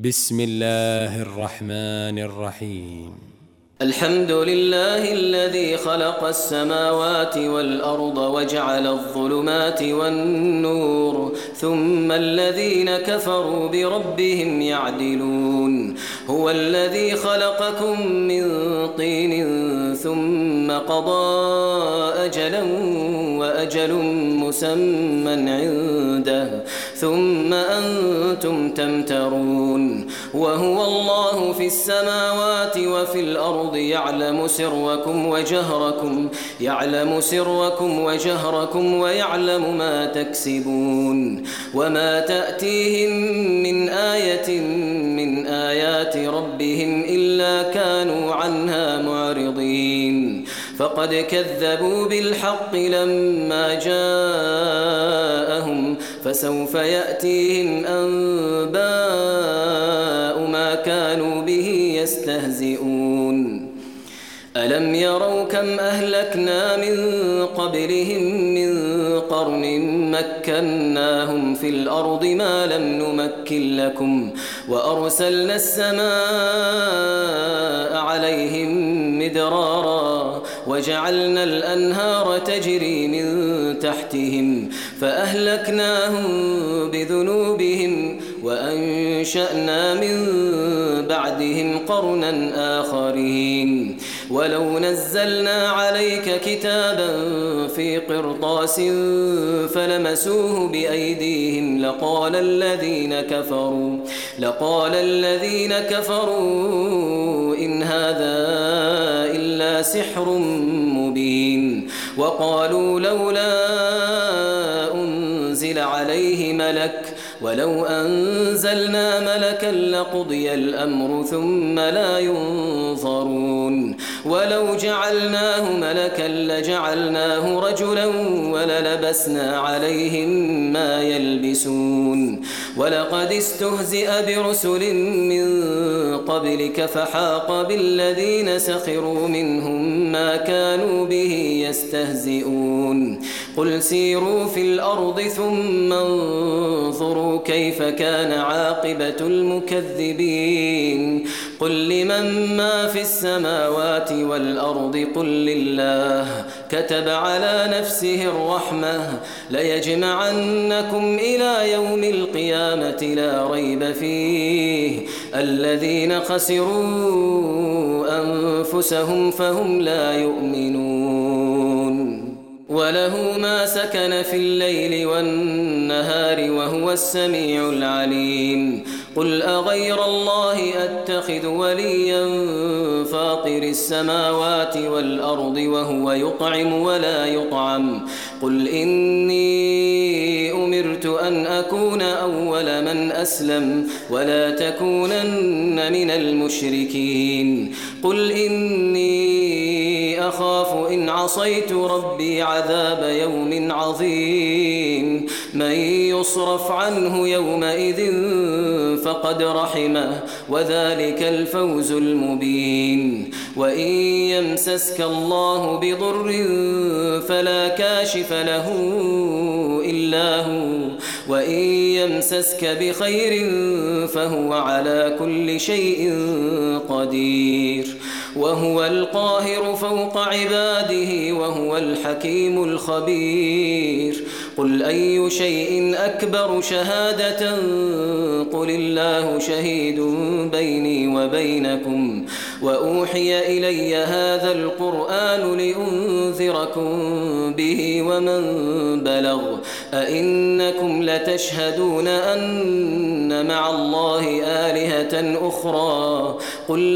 بسم الله الرحمن الرحيم. الحمد لله الذي خلق السماوات والأرض وجعل الظلمات والنور ثم الذين كفروا بربهم يعدلون. هو الذي خلقكم من طين ثم قضى أجلا وأجل مسمى عنده ثم أنتم تمترون. وهو الله في السماوات وفي الأرض يعلم سركم وجهركم ويعلم ما تكسبون. وما تأتيهم من آية من آيات ربهم إلا كانوا عنها معرضين. فقد كذبوا بالحق لما جاءهم فسوف يأتيهم أنباء ما كانوا به يستهزئون. ألم يروا كم أهلكنا من قبلهم من قرن مكناهم في الأرض ما لم نمكن لكم وأرسلنا السماء عليهم مدرارا وجعلنا الأنهار تجري من تحتهم فأهلكناهم بذنوبهم وأنشأنا من بعدهم قرنا آخرين. ولو نزلنا عليك كتابا في قرطاس فلمسوه بأيديهم لقال الذين كفروا إن هذا إلا سحر مبين. وقالوا لولا أنزل عليه ملك ولو أنزلنا ملكا لقضي الأمر ثم لا ينظرون. ولو جعلناه ملكا لجعلناه رجلا وللبسنا عليهم ما يلبسون. ولقد استهزئ برسل من قبلك فحاق بالذين سخروا منهم ما كانوا به يستهزئون. قل سيروا في الأرض ثم انظروا كيف كان عاقبة المكذبين. قل لمن ما في السماوات والأرض قل لله كتب على نفسه الرحمة ليجمعنكم إلى يوم القيامة لا ريب فيه الذين خسروا أنفسهم فهم لا يؤمنون. وله ما سكن في الليل والنهار وهو السميع العليم. قل أغير الله أتخذ وليا فاطر السماوات والأرض وهو يطعم ولا يطعم. قل إني أمرت أن أكون أول من أسلم ولا تكونن من المشركين. قل إني أخاف إن عصيت ربي عذاب يوم عظيم. من يصرف عنه يومئذ فقد رحمه وذلك الفوز المبين. وإن يمسسك الله بضر فلا كاشف له إلا هو وإن يمسسك بخير فهو على كل شيء قدير. وهو القاهر فوق عباده وهو الحكيم الخبير. قل أي شيء أكبر شهادة قل الله شهيد بيني وبينكم وأوحي إلي هذا القرآن لأنذركم به ومن بلغ. أئنكم لتشهدون أن مع الله آلهة أخرى قل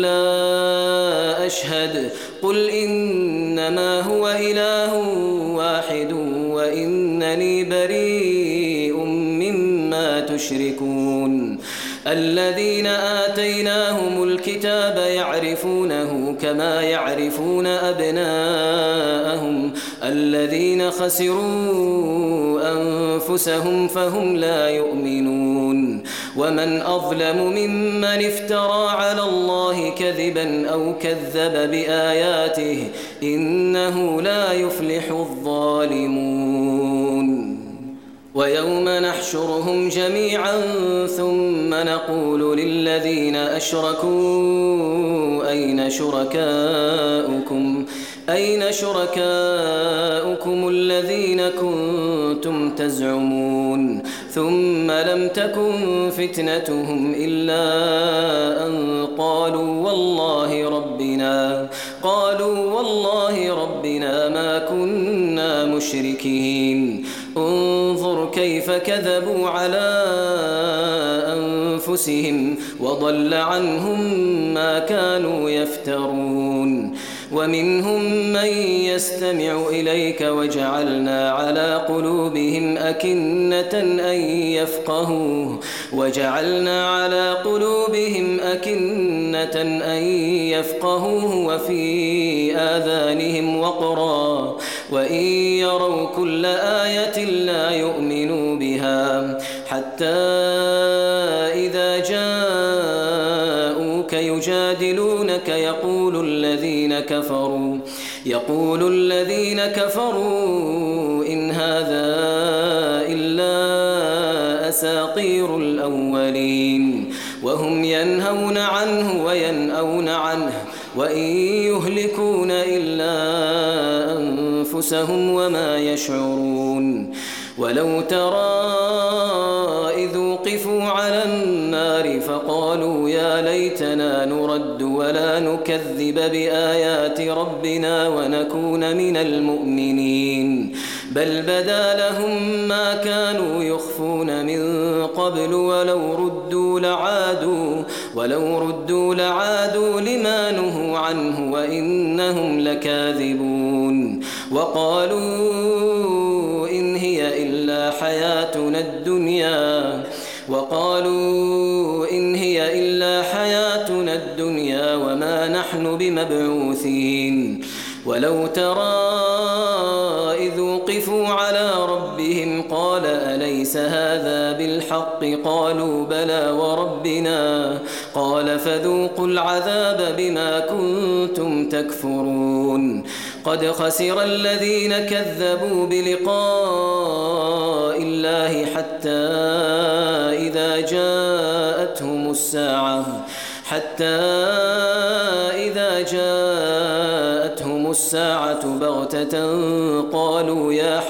لا أشهد. قل إنما هو إله واحد وإنني بريء مما تشركون. الذين آتيناهم الكتاب يعرفونه كما يعرفون أبناءهم الذين خسروا أنفسهم فهم لا يؤمنون. ومن أظلم ممن افترى على الله كذبا أو كذب بآياته إنه لا يفلح الظالمون. ويوم نحشرهم جميعا ثم نقول للذين أشركوا أين شركاؤكم الذين كنتم تزعمون ثم لم تكن فتنتهم إلا أن قالوا والله ربنا ما كنا مشركين انظر كيف كذبوا على أنفسهم وضل عنهم ما كانوا يفترون ومنهم من يستمع إليك وجعلنا على قلوبهم أكنة أن يفقهوه وفي آذانهم وقرا وإن يروا كل آية لا يؤمنوا بها حتى إذا جاءوك يجادلونك يقول الذين كفروا إن هذا إلا أساطير الأولين وهم ينهون عنه وينأون عنه وإن يهلكون إلا أنفسهم وما يشعرون ولو ترى إذ وقفوا على النار فقالوا يا ليتنا نرد ولا نكذب بآيات ربنا ونكون من المؤمنين بل بدا لهم ما كانوا يخفون من قبل ولو ردوا لعادوا لما نهوا عنه وإنهم لكاذبون وقالوا إن هي إلا حياتنا الدنيا وما نحن بمبعوثين ولو ترى إذ وقفوا على ربهم قال أليس هذا بالحق قالوا بلى وربنا قال فذوقوا العذاب بما كنتم تكفرون قد خسر الذين كذبوا بلقاء الله حتى إذا جاءتهم الساعة بغتة قالوا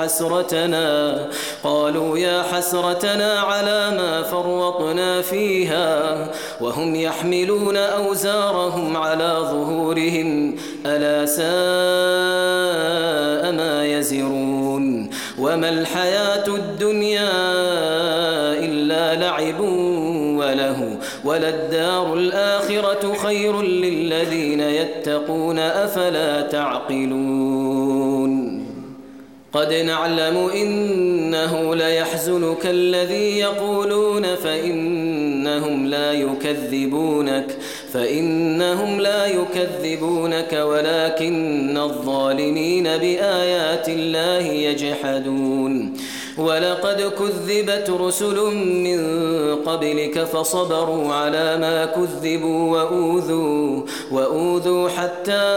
يا حسرتنا على ما فرطنا فيها وهم يحملون أوزارهم على ظهورهم ألا ساء ما يزرون وما الحياة الدنيا إلا لعب وله وللدار الآخرة خير للذين يتقون أفلا تعقلون قد نعلم إنه ليحزنك الذي يقولون فإنهم لا يكذبونك ولكن الظالمين بآيات الله يجحدون ولقد كذبت رسل من قبلك فصبروا على ما كذبوا وأوذوا حتى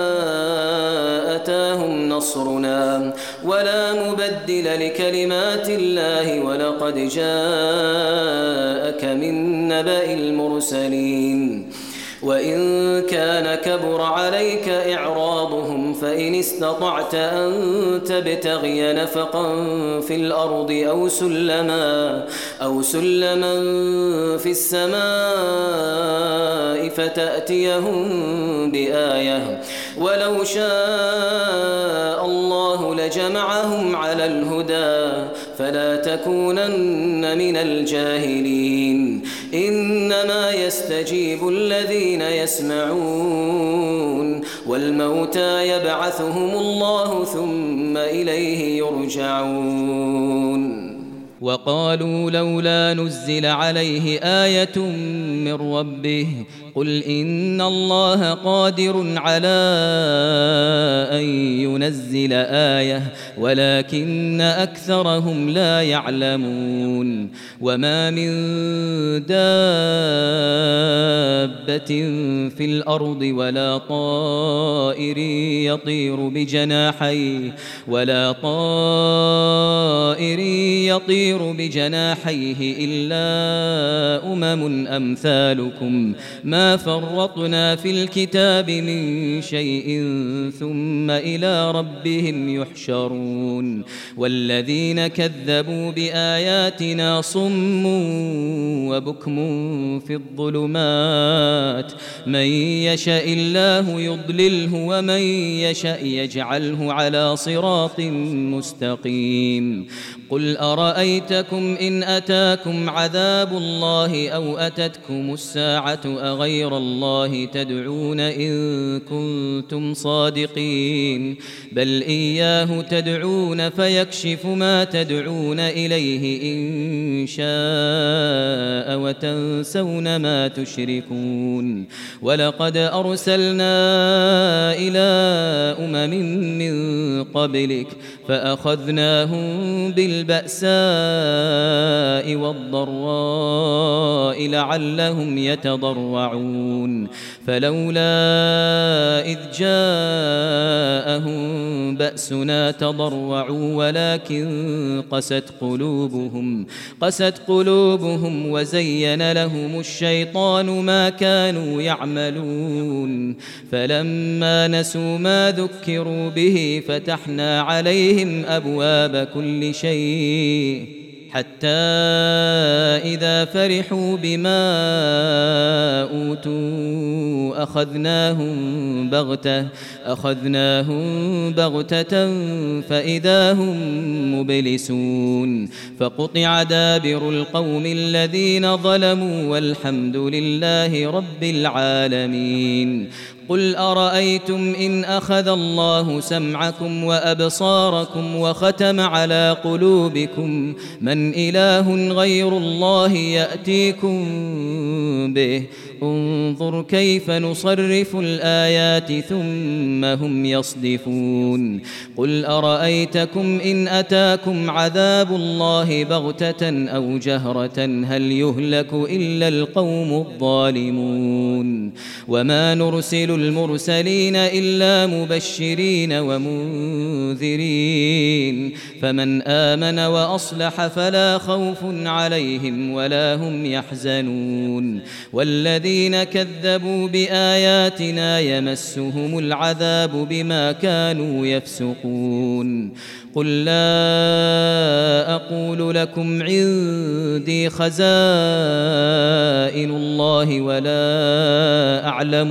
أتاهم نصرنا ولا مبدل لكلمات الله ولقد جاءك من نبأ المرسلين وإن كان كبر عليك إعراضهم فإن استطعت أن تبتغي نفقا في الأرض أو سلما في السماء فتأتيهم بآية ولو شاء الله لجمعهم على الهدى فلا تكونن من الجاهلين إنما يستجيب الذين يسمعون والموتى يبعثهم الله ثم إليه يرجعون وقالوا لولا نزل عليه آية من ربه قل إن الله قادر على أن ينزل آية ولكن أكثرهم لا يعلمون وما من دابة دابة في الأرض ولا طائر يطير بجناحيه إلا أمم أمثالكم ما فرطنا في الكتاب من شيء ثم إلى ربهم يحشرون والذين كذبوا بآياتنا صم وبكم في الظلمات من يشاء الله يضلله ومن يشاء يجعله على صراط مستقيم قل أرأيتكم إن أتاكم عذاب الله أو أتتكم الساعة أغير الله تدعون إن كنتم صادقين بل إياه تدعون فيكشف ما تدعون إليه إن شاء وتنسون ما تشركون ولقد أرسلنا إلى أمم من قبلك فأخذناهم بالبأساء والضراء لعلهم يتضرعون فلولا إذ جاءهم بأسنا تضرعوا ولكن قست قلوبهم وزين لهم الشيطان ما كانوا يعملون فلما نسوا ما ذكروا به فتحنا عليهم أبواب كل شيء حتى إذا فرحوا بما أوتوا أخذناهم بغتة فإذا هم مبلسون فقطع دابر القوم الذين ظلموا والحمد لله رب العالمين قل أرأيتم إن أخذ الله سمعكم وأبصاركم وختم على قلوبكم من إله غير الله يأتيكم به انظر كيف نصرف الآيات ثم هم يصدفون قل أرأيتكم إن أتاكم عذاب الله بغتة أو جهرة هل يهلك إلا القوم الظالمون وما نرسل المرسلين إلا مبشرين ومنذرين فمن آمن وأصلح فلا خوف عليهم ولا هم يحزنون والذين كذبوا بآياتنا يمسهم العذاب بما كانوا يفسقون قل لا أقول لكم عندي خزائن الله ولا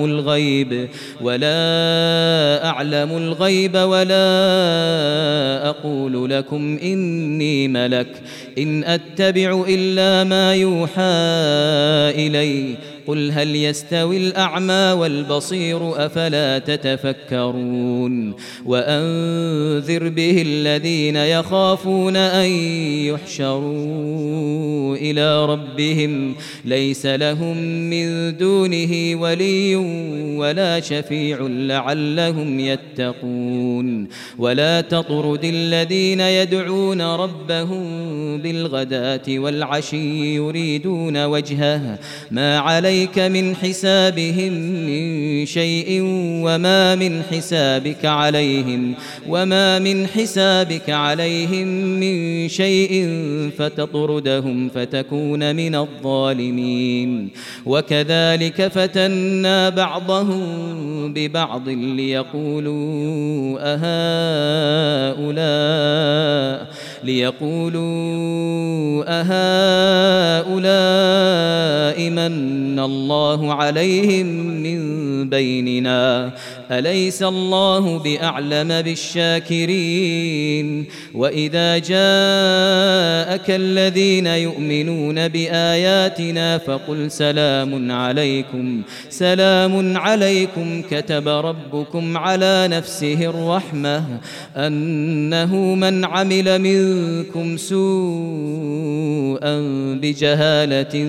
أعلم الغيب ولا أقول لكم إني ملك إن أتبع إلا ما يوحى إلي قل هل يستوي الأعمى والبصير أفلا تتفكرون وأنذر به الذين يخافون أن يحشروا إلى ربهم ليس لهم من دونه ولي ولا شفيع لعلهم يتقون ولا تطرد الذين يدعون ربهم بالغداة والعشي يريدون وجهه ما عليك من حسابهم من شيء وما من حسابك عليهم من شيء فتطردهم فتكون من الظالمين وكذلك فتنا بعضهم ببعض ليقولوا أهؤلاء من الله عليهم من بيننا أليس الله بأعلم بالشاكرين وإذا جاءك الذين يؤمنون بآياتنا فقل سلام عليكم كتب ربكم على نفسه الرحمة أنه من عمل منكم سوءا بجهالة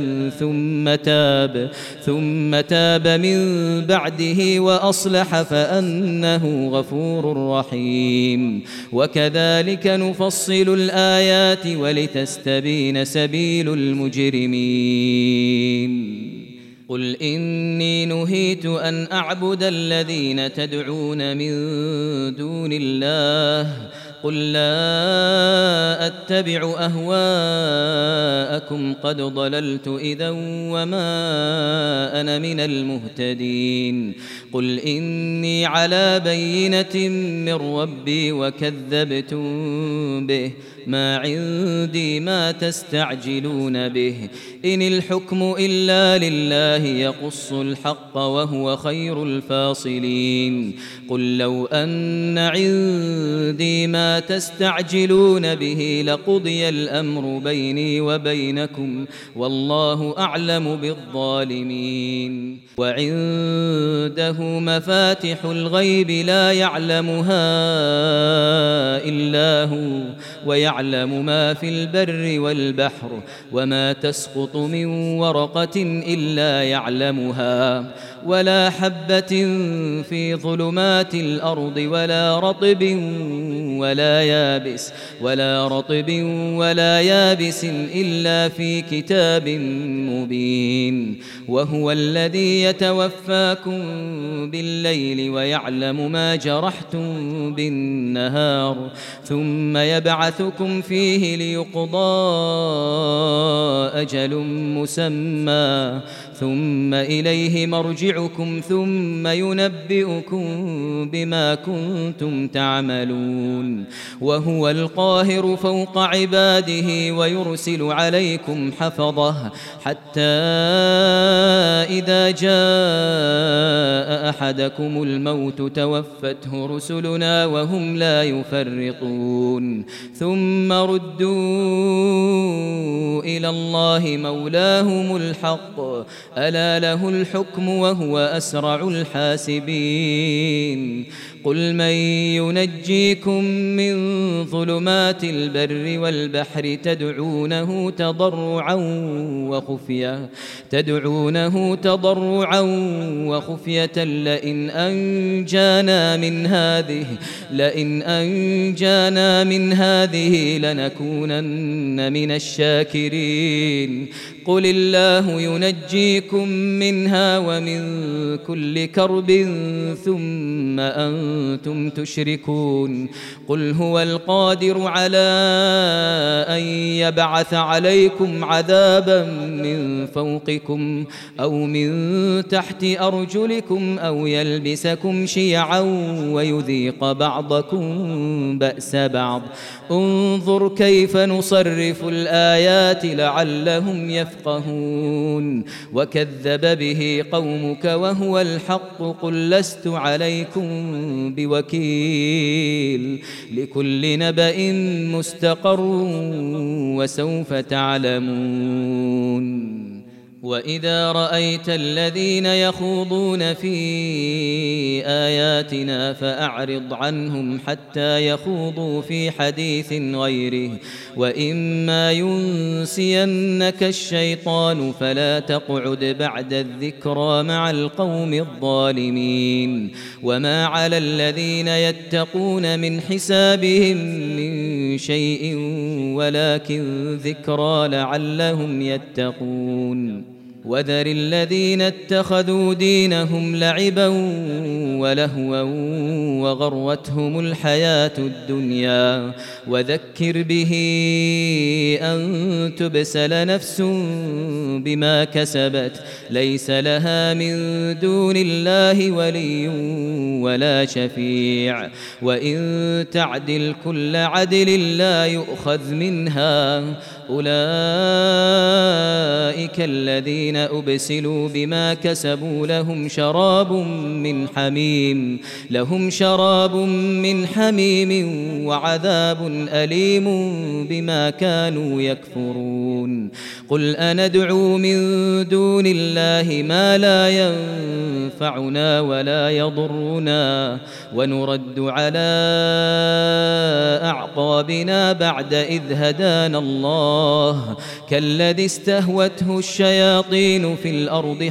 ثم تاب من بعده وأصلح فأنه غفور رحيم وكذلك نفصل الآيات ولتستبين سبيل المجرمين قل إني نهيت أن أعبد الذين تدعون من دون الله قل لا أتبع أهواءكم قد ضللت إذا وما أنا من المهتدين قل إني على بينة من ربي وكذبتم به ما عندي ما تستعجلون به إن الحكم إلا لله يقص الحق وهو خير الفاصلين قل لو أن عندي ما تستعجلون به لقضي الأمر بيني وبينكم والله أعلم بالظالمين وعنده مفاتح الغيب لا يعلمها إلا هو ويعلم ما في البر والبحر وما تسقط من ورقة إلا يعلمها ولا حبة في ظلمات الأرض ولا رطب ولا يابس إلا في كتاب مبين وهو الذي يتوفاكم بالليل ويعلم ما جرحتم بالنهار ثم يبعثكم فيه ليقضى أجل مسمى ثم إليه مرجعكم ثم ينبئكم بما كنتم تعملون وهو القاهر فوق عباده ويرسل عليكم حفظه حتى إذا جاء أحدكم الموت توفته رسلنا وهم لا يفرطون ثم ردوا إلى الله مولاهم الحق ألا له الحكم وهو أسرع الحاسبين قل من ينجيكم من ظلمات البر والبحر تدعونه تضرعا وخفية لئن أنجانا من هذه لنكونن من الشاكرين قل الله ينجيكم منها ومن كل كرب ثم أنتم تشركون قل هو القادر على أن يبعث عليكم عذابا من فوقكم أو من تحت أرجلكم أو يلبسكم شيعا ويذيق بعضكم بأس بعض انظر كيف نصرف الآيات لعلهم يفقهون وكذب به قومك وهو الحق قل لست عليكم بوكيل لكل نبأ مستقر وسوف تعلمون وإذا رأيت الذين يخوضون في آياتنا فأعرض عنهم حتى يخوضوا في حديث غيره وإما ينسينك الشيطان فلا تقعد بعد الذكرى مع القوم الظالمين وما على الذين يتقون من حسابهم من شيء ولكن ذكرى لعلهم يتقون وذر الذين اتخذوا دينهم لعبا ولهوا وغرتهم الحياة الدنيا وذكر به أن تبسل نفس بما كسبت ليس لها من دون الله ولي ولا شفيع وإن تعدل كل عدل لا يؤخذ منها أولئك الذين أبسلوا بما كسبوا لهم شراب من حميم وعذاب أليم بما كانوا يكفرون قل أندعو من دون الله ما لا ينفعنا ولا يضرنا ونرد على أعقابنا بعد إذ هدانا الله الله كالذي استهوته الشياطين في الأرض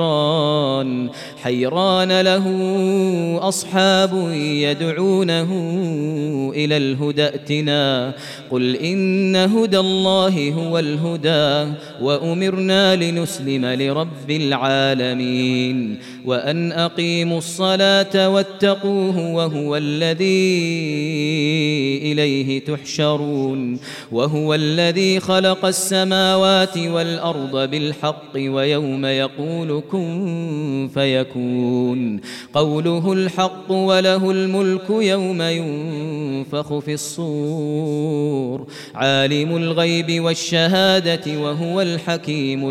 حيران له أصحاب يدعونه إلى الهدى ائتنا قل إن هدى الله هو الهدى وأمرنا لنسلم لرب العالمين وأن أقيموا الصلاة واتقوه وهو الذي إليه تحشرون وهو الذي خلق السماوات والأرض بالحق ويوم يقول كن فيكون قوله الحق وله الملك يوم ينفخ في الصور عالم الغيب والشهادة وهو الحكيم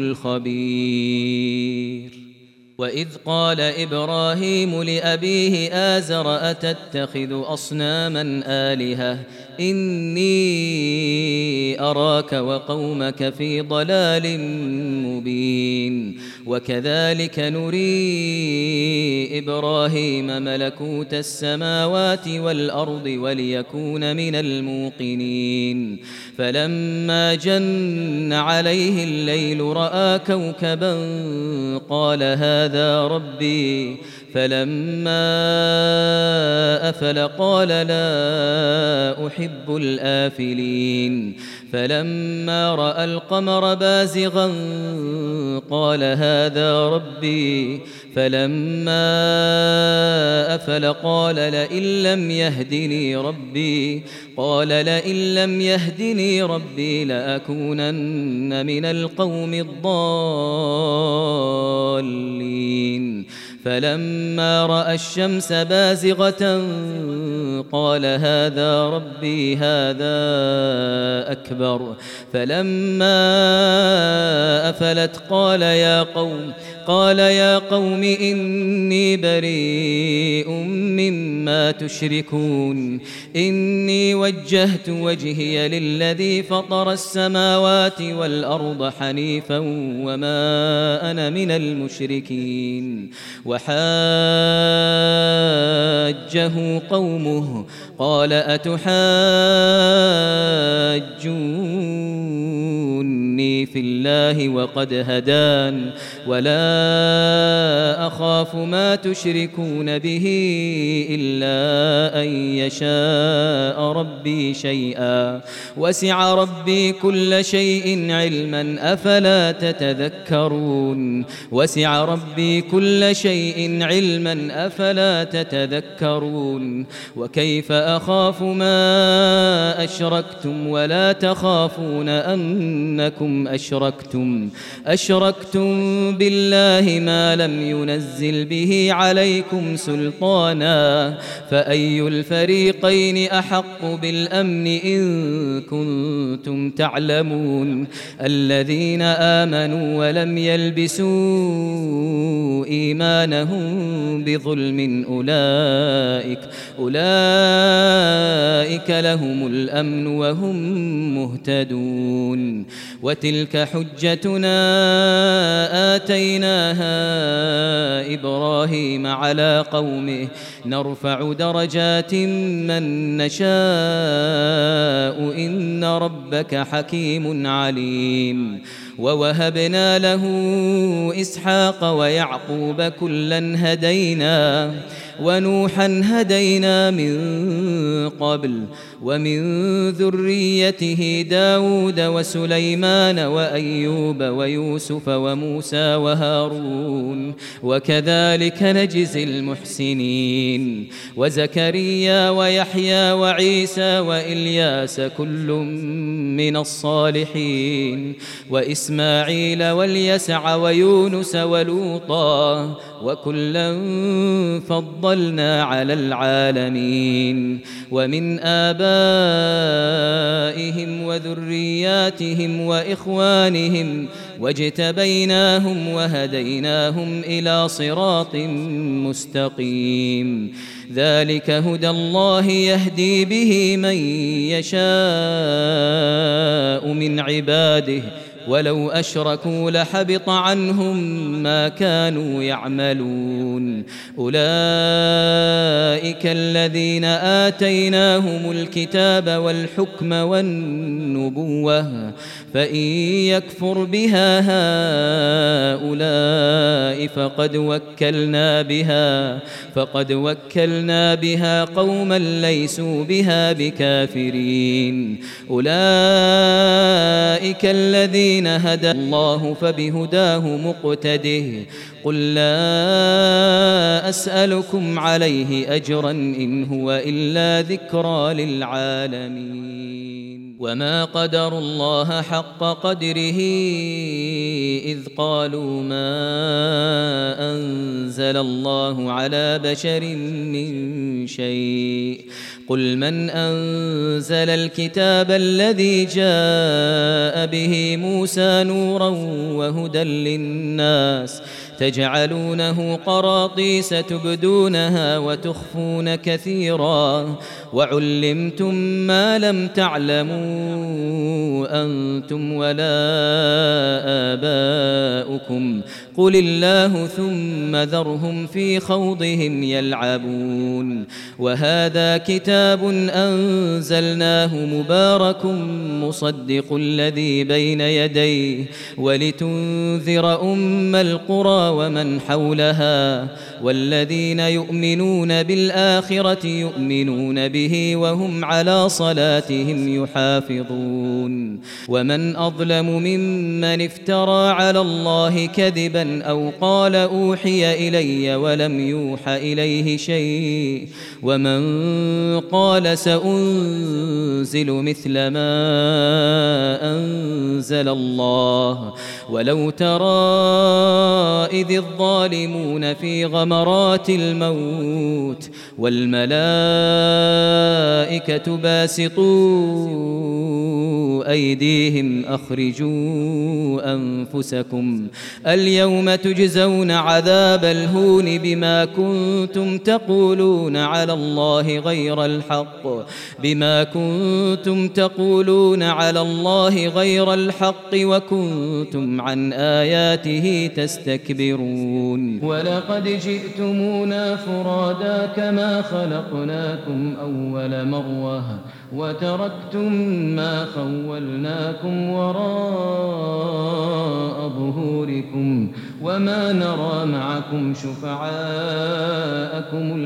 الخبير وإذ قال إبراهيم لأبيه آزر أتتخذ أصناما آلهة إني أراك وقومك في ضلال مبين وكذلك نري إبراهيم ملكوت السماوات والأرض وليكون من الموقنين فلما جن عليه الليل رأى كوكبا قال هذا ربي فلما أفل قال لا أحب الآفلين فلما رأى القمر بازغا قال هذا ربي فلما أفل قال لئن لم يهدني ربي لأكونن من القوم الضالين فلما رأى الشمس بازغة قال هذا ربي هذا أكبر فلما أفلت قال يا قوم إني بريء مما تشركون إني وجهت وجهي للذي فطر السماوات والأرض حنيفا وما أنا من المشركين وحاجه قومه قال أتحاجوني في الله وقد هدان ولا أخاف ما تشركون به إلا أن يشاء ربي شيئا وسع ربي كل شيء علما أفلا تتذكرون وسع ربي كل شيء علما أفلا تتذكرون وكيف أخاف ما أشركتم ولا تخافون أنكم أشركتم بالله ما لم ينزل به عليكم سلطانا فأي الفريقين أحق بالأمن إن كنتم تعلمون الذين آمنوا ولم يلبسوا إيمانهم بظلم أولئك لهم الأمن وهم مهتدون وتلك حجتنا آتيناها إبراهيم على قومه نرفع درجات من نشاء إن ربك حكيم عليم ووهبنا له إسحاق ويعقوب كلا هدينا ونوحا هدينا من قبل ومن ذريته داود وسليمان وأيوب ويوسف وموسى وهارون وكذلك نجزي المحسنين وزكريا ويحيى وعيسى وإلياس كل من الصالحين وإسماعيل واليسع ويونس ولوطا وكلا فضلنا على العالمين ومن آبائهم وذرياتهم وإخوانهم واجتبيناهم وهديناهم إلى صراط مستقيم ذلك هدى الله يهدي به من يشاء من عباده ولو أشركوا لحبط عنهم ما كانوا يعملون أولئك الذين آتيناهم الكتاب والحكم والنبوة فإن يكفر بها هؤلاء فقد وكلنا بها قوما ليسوا بها بكافرين أولئك الذين هدى الله فبهداه مقتده قل لا أسألكم عليه أجرا إن هو إلا ذكرى للعالمين وما قدروا الله حق قدره إذ قالوا ما أنزل الله على بشر من شيء قل من أنزل الكتاب الذي جاء به موسى نورا وهدى للناس تجعلونه قراطيس تبدونها وتخفون كثيرا وعلمتم ما لم تعلموا أنتم ولا آباؤكم قل الله ثم ذرهم في خوضهم يلعبون وهذا كتاب أنزلناه مبارك مصدق الذي بين يديه ولتنذر أم القرى ومن حولها والذين يؤمنون بالآخرة يؤمنون به وهم على صلاتهم يحافظون ومن أظلم ممن افترى على الله كذبا أو قال أوحي إلي ولم يوح إليه شيء ومن قال سأنزل مثل ما أنزل الله ولو ترى إذ الظالمون في غمرات الموت والملائكة باسطوا أيديهم أخرجوا أنفسكم اليوم تجزون عذاب الهون بما كنتم تقولون على الله غير الحق وكنتم عن آياته تستكبرون ولقد جئتمونا فرادا كما خلقناكم أول مرة وتركتم ما خولناكم وراء ظهوركم وما نرى معكم شفعاءكم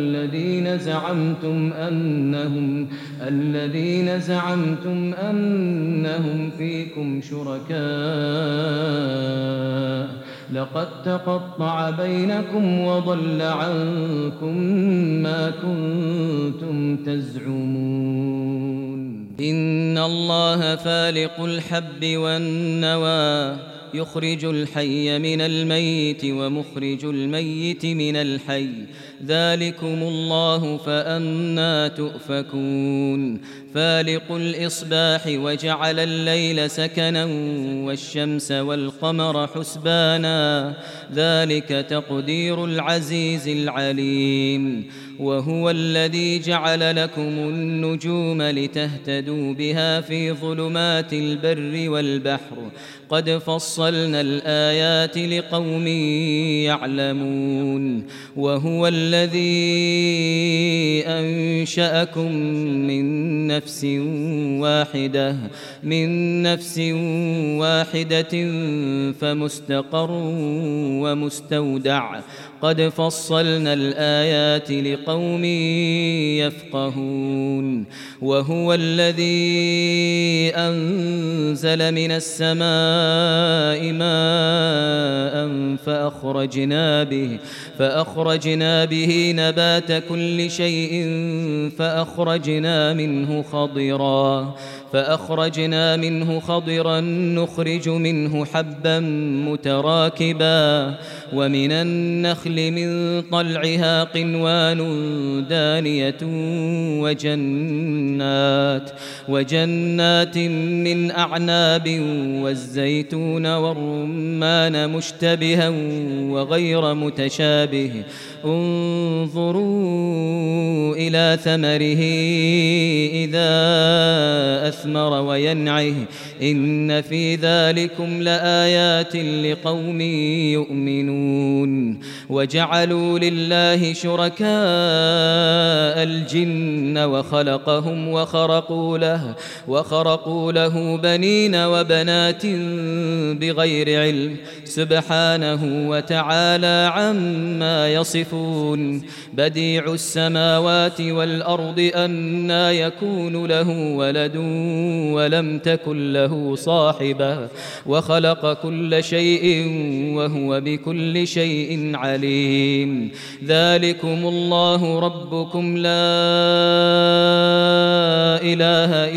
الذين زعمتم أنهم فيكم شركاء لقد تقطع بينكم وضل عنكم ما كنتم تزعمون إن الله فالق الحب والنوى يخرج الحي من الميت ومخرج الميت من الحي ذلكم الله فأنى تؤفكون فالق الإصباح وجعل الليل سكنا والشمس والقمر حسبانا ذلك تقدير العزيز العليم وهو الذي جعل لكم النجوم لتهتدوا بها في ظلمات البر والبحر قد فصلنا الآيات لقوم يعلمون وهو الذي أنشأكم من نفس واحدة فمستقر ومستودع قد فصلنا الآيات لقوم يفقهون وهو الذي أنزل من السماء ماء فأخرجنا به نبات كل شيء فأخرجنا منه خضرا نخرج منه حبا متراكبا ومن النخل من طلعها قنوان دانية وجنات من أعناب والزيتون والرمان مشتبها وغير متشابه انظروا إلى ثمره إذا أثمر وينعه إن في ذلكم لآيات لقوم يؤمنون وجعلوا لله شركاء الجن وخلقهم وخرقوا له بنين وبنات بغير علم سبحانه وتعالى عما يصفون بديع السماوات والأرض أنى يكون له ولد ولم تكن له صاحبة وخلق كل شيء وهو بكل شيء عليم ذلكم الله ربكم لا إله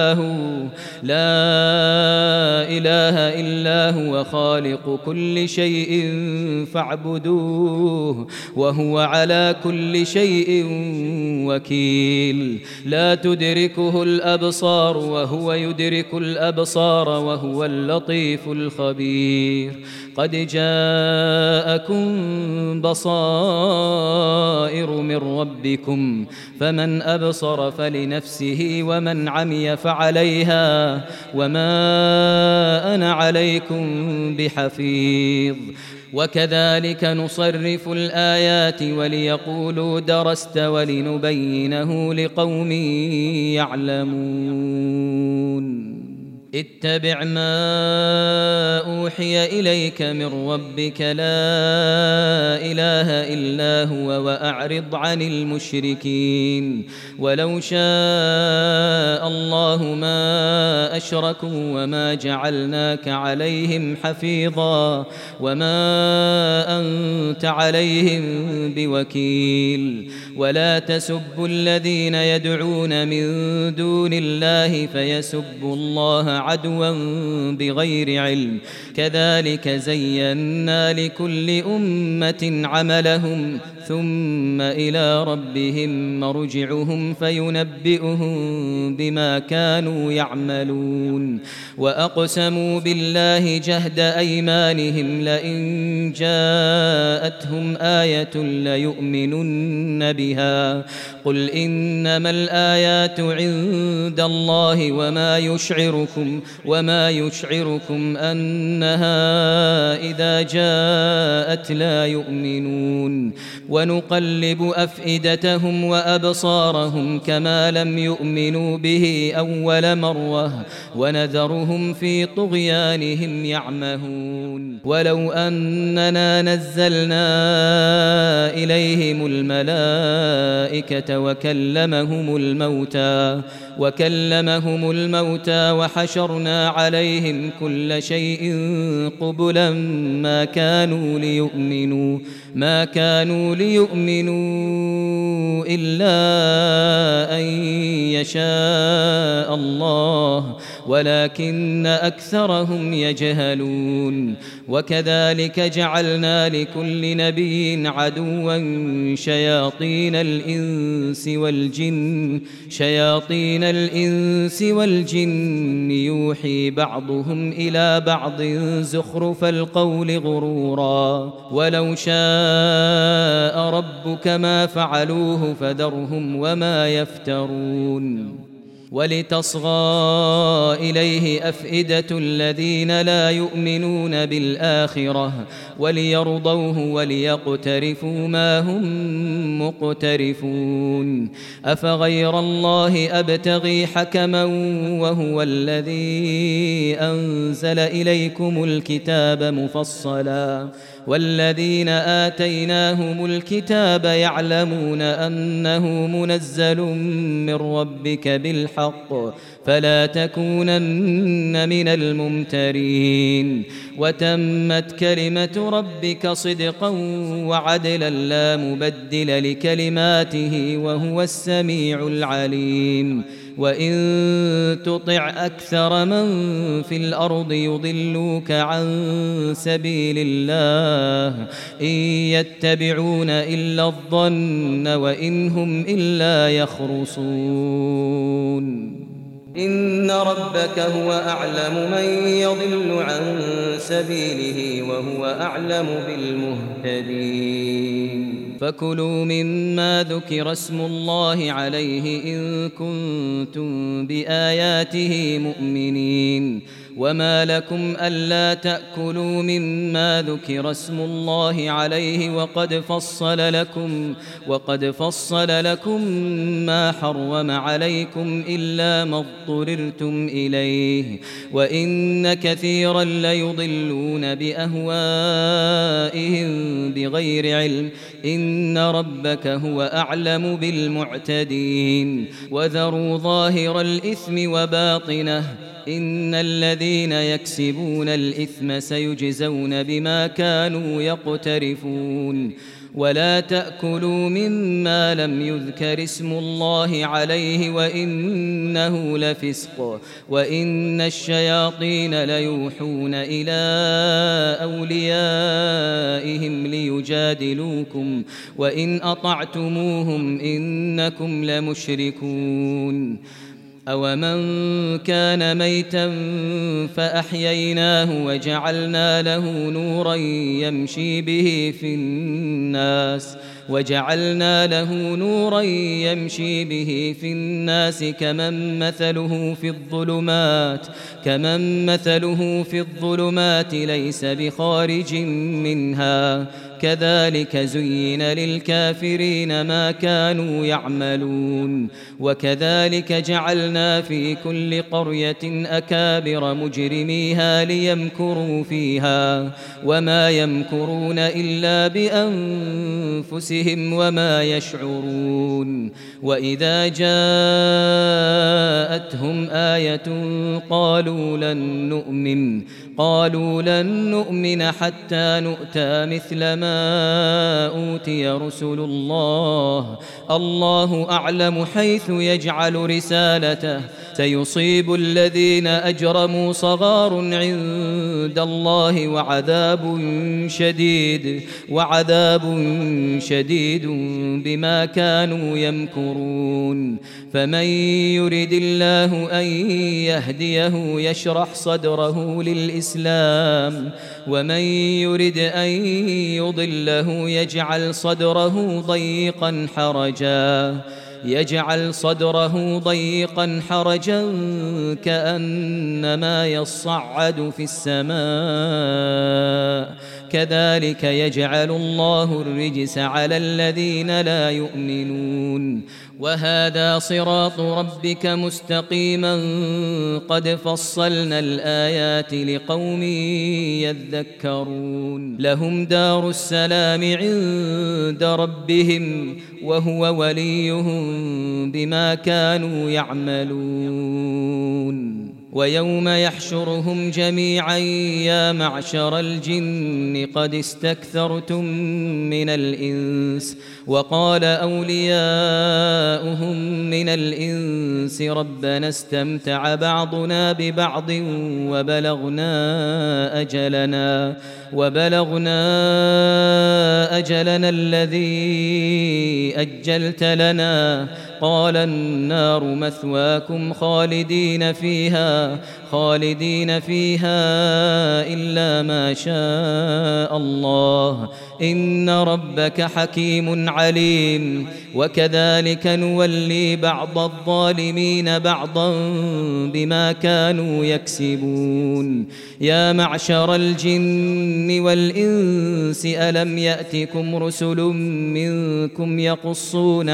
إلا هو خالق كل شيء فاعبدوه وهو على كل شيء وكيل لا تدركه الأبصار وهو يدرك الأبصار وهو اللطيف الخبير قد جاءكم بصائر من ربكم فمن أبصر فلنفسه ومن عمي فعليها وما أنا عليكم بحفيظ وكذلك نصرف الآيات وليقولوا درست ولنبينه لقوم يعلمون اتبع ما أوحي إليك من ربك لا إله إلا هو وأعرض عن المشركين ولو شاء الله ما أشركوا وما جعلناك عليهم حفيظا وما أنت عليهم بوكيل ولا تسبوا الذين يدعون من دون الله فيسبوا الله عدوا بغير علم كذلك زينا لكل أمة عملهم ثم إلى ربهم مرجعهم فينبئهم بما كانوا يعملون وأقسموا بالله جهد أيمانهم لئن جاءتهم آية ليؤمنن بها قل إنما الآيات عند الله وما يشعركم أنها إذا جاءت لا يؤمنون ونقلب أفئدتهم وأبصارهم كما لم يؤمنوا به أول مرة ونذرهم في طغيانهم يعمهون ولو أننا نزلنا إليهم الملائكة وكلمهم الموتى وحشرنا عليهم كل شيء قبلا ما كانوا ليؤمنوا إلا أن يشاء الله ولكن أكثرهم يجهلون وكذلك جعلنا لكل نبي عدوا شياطين الإنس والجن يوحي بعضهم إلى بعض زخرف القول غرورا ولو شاء ربك ما فعلوه فذرهم وما يفترون ولتصغى إليه أفئدة الذين لا يؤمنون بالآخرة وليرضوه وليقترفوا ما هم مقترفون أفغير الله أبتغي حكما وهو الذي أنزل إليكم الكتاب مفصلا والذين آتيناهم الكتاب يعلمون أنه منزل من ربك بالحق فلا تكونن من الممترين وتمت كلمة ربك صدقا وعدلا لا مبدل لكلماته وهو السميع العليم وإن تطع أكثر من في الأرض يضلوك عن سبيل الله إن يتبعون إلا الظن وإن هم إلا يخرصون إن ربك هو أعلم من يضل عن سبيله وهو أعلم بالمهتدين فكلوا مما ذكر اسم الله عليه إن كنتم بآياته مؤمنين وما لكم ألا تأكلوا مما ذكر اسم الله عليه وقد فصل لكم ما حرم عليكم إلا ما اضطررتم إليه وإن كثيرا ليضلون بأهوائهم بغير علم إن ربك هو أعلم بالمعتدين وذروا ظاهر الإثم وباطنه إن الذين يكسبون الإثم سيجزون بما كانوا يقترفون ولا تأكلوا مما لم يذكر اسم الله عليه وإنه لفسق وإن الشياطين ليوحون إلى أوليائهم ليجادلوكم وإن أطعتموهم إنكم لمشركون أومن كان ميتا فأحييناه وجعلنا له نورا يمشي به في الناس كمن مثله في الظلمات ليس بخارج منها كذلك زين للكافرين ما كانوا يعملون وكذلك جعلنا في كل قرية أكابر مجرميها ليمكروا فيها وما يمكرون إلا بأنفسهم وما يشعرون وإذا جاءتهم آية قالوا لن نؤمن حتى نؤتى مثل ما أوتي رسل الله أعلم حيث يجعل رسالته سيصيب الذين أجرموا صغار عند الله وعذاب شديد بما كانوا يمكرون فمن يرد الله أن يهديه يشرح صدره للإسلام ومن يرد أن يضله يجعل صدره ضيقا حرجا كأنما يصعد في السماء كذلك يجعل الله الرجس على الذين لا يؤمنون وهذا صراط ربك مستقيما قد فصلنا الآيات لقوم يذكرون لهم دار السلام عند ربهم وهو وليهم بما كانوا يعملون ويوم يحشرهم جميعا يا معشر الجن قد استكثرتم من الإنس وقال أولياؤهم من الإنس ربنا استمتع بعضنا ببعض وبلغنا أجلنا الذي أجلت لنا قال النار مثواكم خالدين فيها إلا ما شاء الله إن ربك حكيم عليم وكذلك نولي بعض الظالمين بعضا بما كانوا يكسبون يا معشر الجن والإنس ألم يأتكم رسل منكم يقصون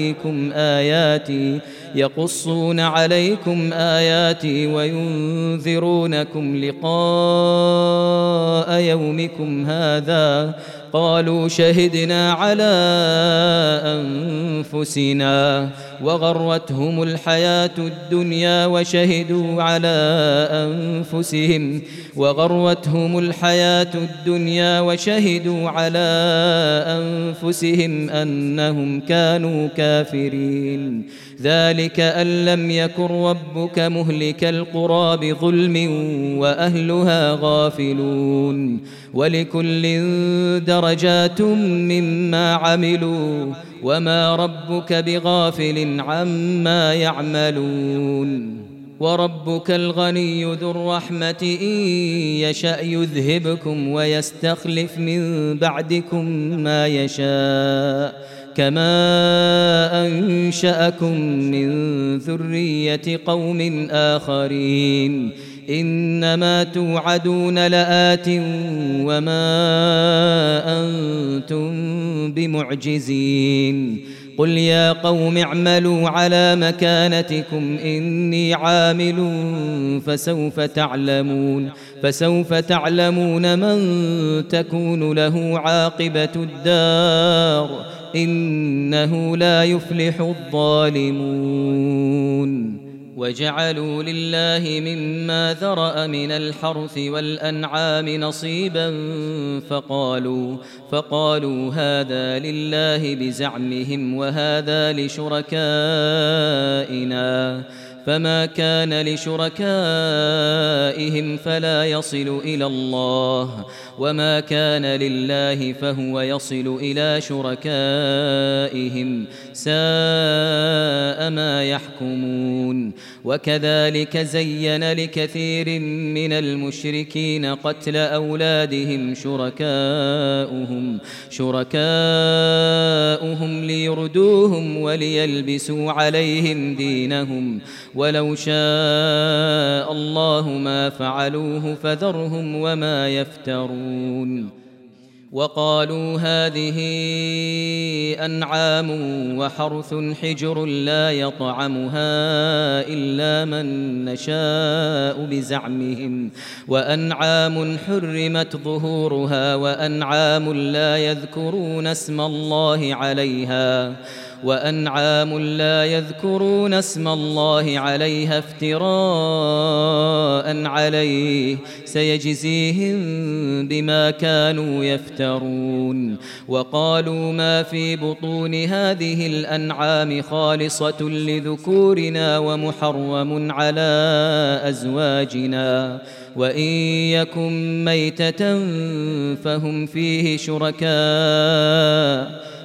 عليكم آياتي وينذرونكم لقاء يومكم هذا قالوا شهدنا على أنفسنا وغرتهم الحياة الدنيا وشهدوا على أنفسهم أنهم كانوا كافرين. ذلك أن لم يكن ربك مهلك القرى بظلم وأهلها غافلون. ولكل درجات مما عملوا وما ربك بغافل عما يعملون. وربك الغني ذو الرحمة إن يشأ يذهبكم ويستخلف من بعدكم ما يشاء كما أنشأكم من ذرية قوم آخرين. إنما توعدون لآت وما أنتم بمعجزين. قل يا قوم اعملوا على مكانتكم إني عامل فسوف تعلمون من تكون له عاقبة الدار إنه لا يفلح الظالمون. وجعلوا لله مما ذرأ من الحرث والأنعام نصيبا فقالوا هذا لله بزعمهم وهذا لشركائنا فما كان لشركائهم فلا يصل إلى الله وما كان لله فهو يصل إلى شركائهم ساء ما يحكمون. وكذلك زين لكثير من المشركين قتل أولادهم شركاؤهم ليردوهم وليلبسوا عليهم دينهم ولو شاء الله ما فعلوه فذرهم وما يفترون. وقالوا هذه أنعام وحرث حجر لا يطعمها إلا من نشاء بزعمهم وأنعام حرمت ظهورها وأنعام لا يذكرون اسم الله عليها افتراء عليه سيجزيهم بما كانوا يفترون. وقالوا ما في بطون هذه الأنعام خالصة لذكورنا ومحرم على أزواجنا وإن يكن ميتة فهم فيه شركاء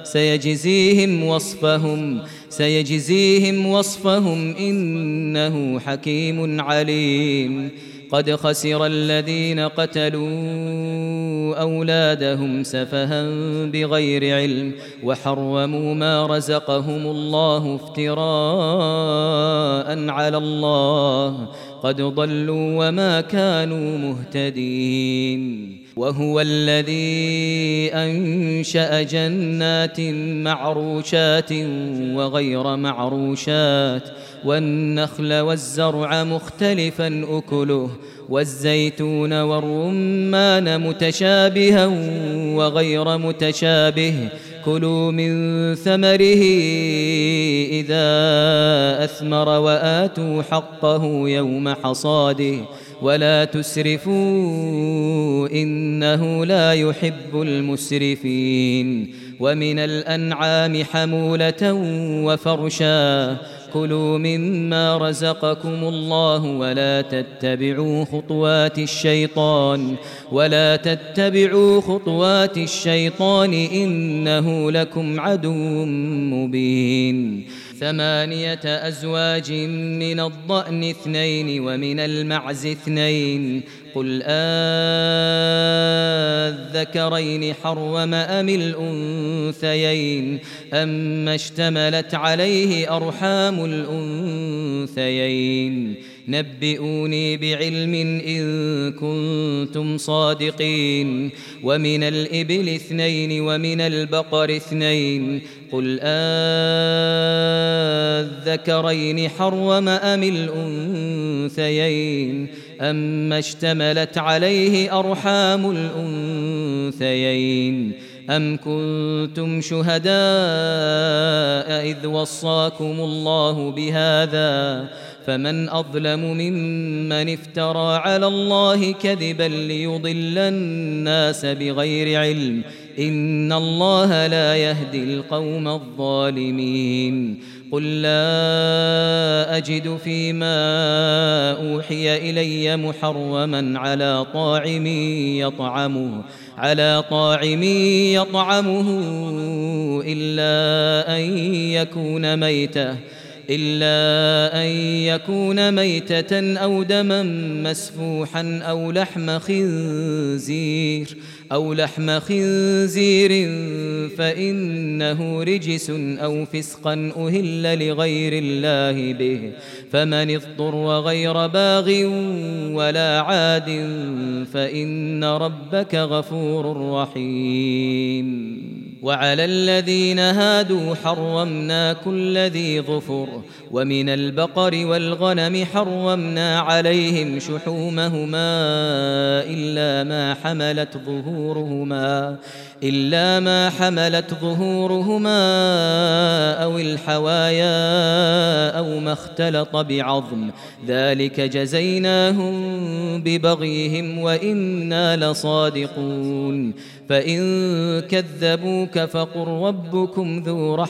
سيجزيهم وصفهم إنه حكيم عليم. قد خسر الذين قتلوا أولادهم سفها بغير علم وحرموا ما رزقهم الله افتراء على الله قد ضلوا وما كانوا مهتدين. وهو الذي أنشأ جنات معروشات وغير معروشات والنخل والزرع مختلفا أكله والزيتون والرمان متشابها وغير متشابه كلوا من ثمره إذا أثمر وآتوا حقه يوم حصاده ولا تسرفوا إنه لا يحب المسرفين. ومن الأنعام حمولة وفرشا كلوا مما رزقكم الله ولا تتبعوا خطوات الشيطان إنه لكم عدو مبين. 8 أزواج من الضأن 2 ومن المعز 2 قل الذكرين حرم أم الأنثيين أما اشتملت عليه أرحام الأنثيين نبئوني بعلم إن كنتم صادقين. ومن الإبل 2 ومن البقر 2 قل الذكرين حرم أم الأنثيين أما اشتملت عليه أرحام الأنثيين أم كنتم شهداء إذ وصاكم الله بهذا فمن أظلم ممن افترى على الله كذبا ليضل الناس بغير علم إن الله لا يهدي القوم الظالمين قل لا أجد فيما أوحي إلي محرما على طاعم يطعمه إلا أن يكون ميتة أو دما مسفوحا أو لحم خنزير فإنه رجس أو فسقا أهل لغير الله به فمن اضطر غير باغ ولا عاد فإن ربك غفور رحيم وعلى الذين هادوا حرمنا كل ذي ظفر ومن البقر والغنم حرمنا عليهم شحومهما إلا ما حملت ظهورهما أو الحوايا أو ما اختلط بعظم ذلك جزيناهم ببغيهم وإنا لصادقون فإن كذبوك فقل ربكم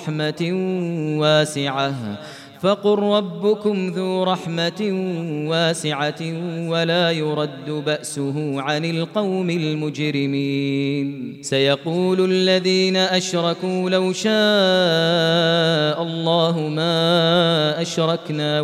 ذو رحمة واسعة ولا يرد بأسه عن القوم المجرمين سيقول الذين أشركوا لو شاء الله ما أشركنا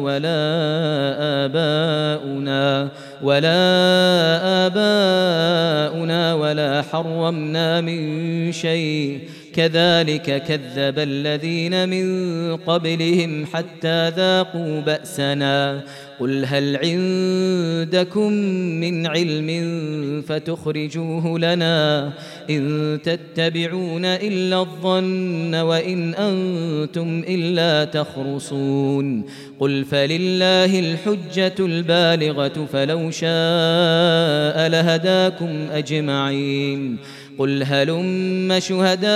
ولا آباؤنا ولا حرمنا من شيء كذلك كذب الذين من قبلهم حتى ذاقوا بأسنا قل هل عندكم من علم فتخرجوه لنا إن تتبعون إلا الظن وإن أنتم إلا تخرصون قل فلله الحجة البالغة فلو شاء لهداكم أجمعين قل هلم شهداءكم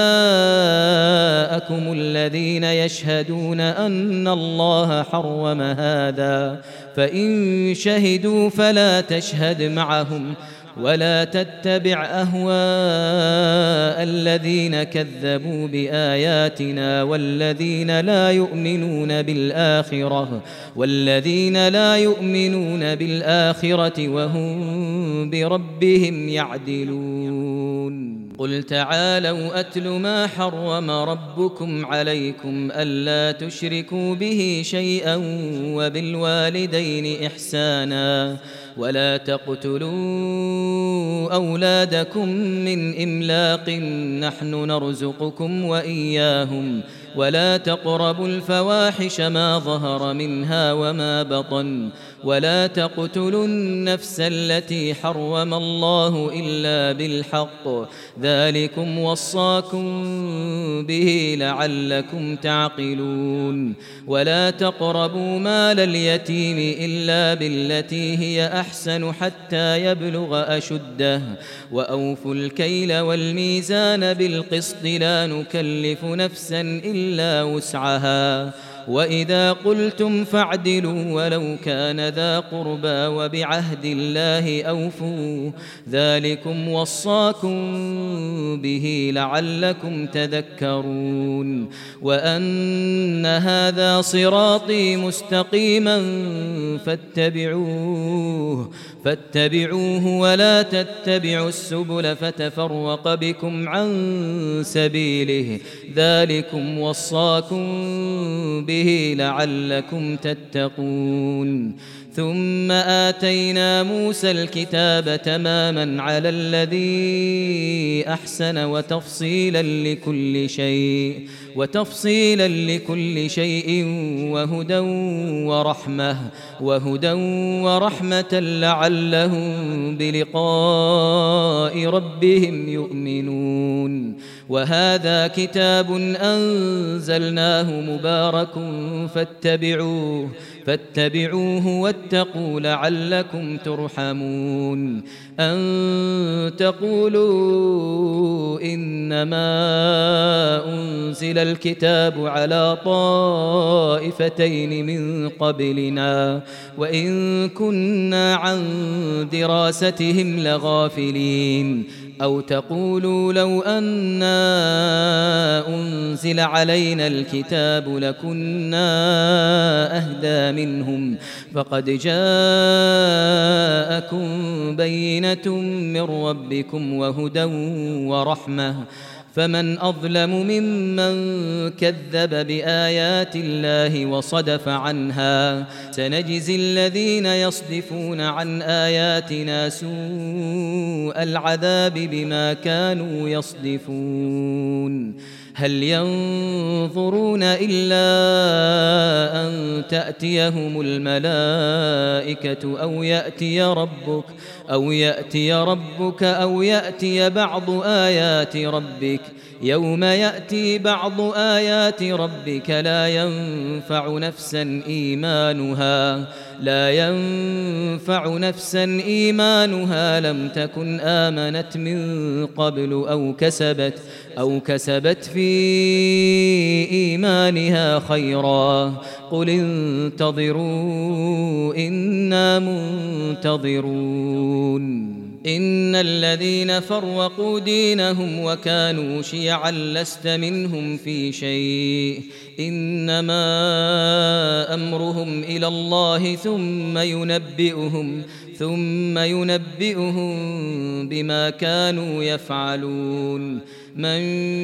الذين يشهدون أن الله حرم هذا فإن شهدوا فلا تشهد معهم ولا تتبع أهواء الذين كذبوا بآياتنا والذين لا يؤمنون بالآخرة وهم بربهم يعدلون قل تعالوا أتل ما حرم ربكم عليكم ألا تشركوا به شيئا وبالوالدين إحسانا ولا تقتلوا أولادكم من إملاق نحن نرزقكم وإياهم ولا تقربوا الفواحش ما ظهر منها وما بطن ولا تقتلوا النفس التي حرم الله إلا بالحق ذلكم وصاكم به لعلكم تعقلون ولا تقربوا مال اليتيم إلا بالتي هي أحسن حتى يبلغ أشده وأوفوا الكيل والميزان بالقسط لا نكلف نفسا إلا وسعها وإذا قلتم فاعدلوا ولو كان ذا قربى وبعهد الله أوفوا ذلكم وصاكم به لعلكم تذكرون وأن هذا صراطي مستقيما فاتبعوه ولا تتبعوا السبل فتفرق بكم عن سبيله ذلكم وصاكم به لعلكم تتقون ثم آتينا موسى الكتاب تماما على الذي أحسن وتفصيلا لكل شيء وهدى ورحمة لعلهم بلقاء ربهم يؤمنون وهذا كتاب أنزلناه مبارك فاتبعوه واتقوا لعلكم ترحمون أن تقولوا إنما أنزل الكتاب على طائفتين من قبلنا وإن كنا عن دراستهم لغافلين أو تقولوا لو أنا أنزل علينا الكتاب لكنا أهدى منهم فقد جاءكم بينة من ربكم وهدى ورحمة فمن أظلم ممن كذب بآيات الله وصدف عنها سنجزي الذين يصدفون عن آياتنا سوء العذاب بما كانوا يصدفون هل ينظرون إلا أن تأتيهم الملائكة أو يأتي ربك أو يأتي بعض آيات ربك يوم يأتي بعض آيات ربك لا ينفع نفسا إيمانها لم تكن آمنت من قبل أو كسبت في إيمانها خيرا قل انتظروا إنا منتظرون إن الذين فرقوا دينهم وكانوا شيعا لست منهم في شيء إنما أمرهم إلى الله ثم ينبئهم بما كانوا يفعلون من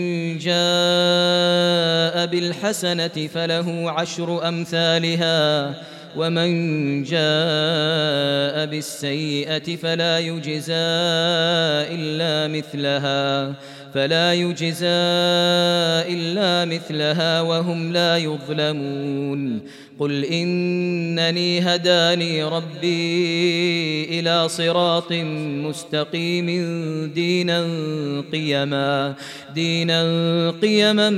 جاء بالحسنة فله 10 أمثالها ومن جاء بالسيئة فلا يجزى إلا مثلها وهم لا يظلمون قل إنني هداني ربي إلى صراط مستقيم دينا قيما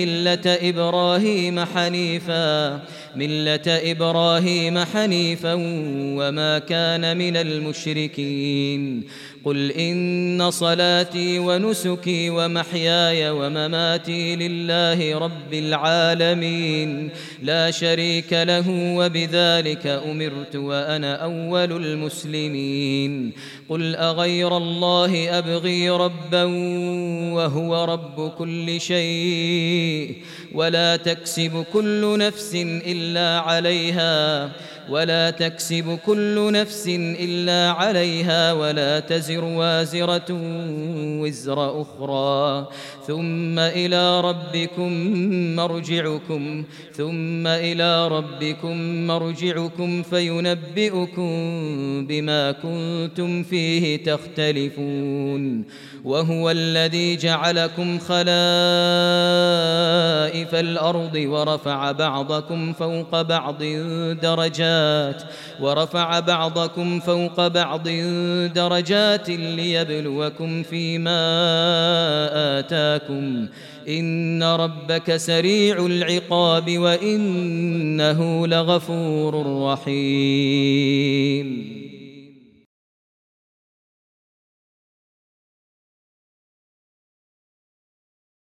ملة إبراهيم حنيفا وما كان من المشركين قل إن صلاتي ونسكي ومحياي ومماتي لله رب العالمين لا شريك له وبذلك أمرت وأنا أول المسلمين قل أغير الله أبغي ربا وهو رب كل شيء ولا تكسب كل نفس إلا عليها ولا تزر وازرة وزر أخرى ثم إلى ربكم مرجعكم فينبئكم بما كنتم فيه تختلفون وهو الذي جعلكم خلائف الأرض ورفع بعضكم فوق بعض درجات ليبلوكم فيما آتاكم إن ربك سريع العقاب وإنه لغفور رحيم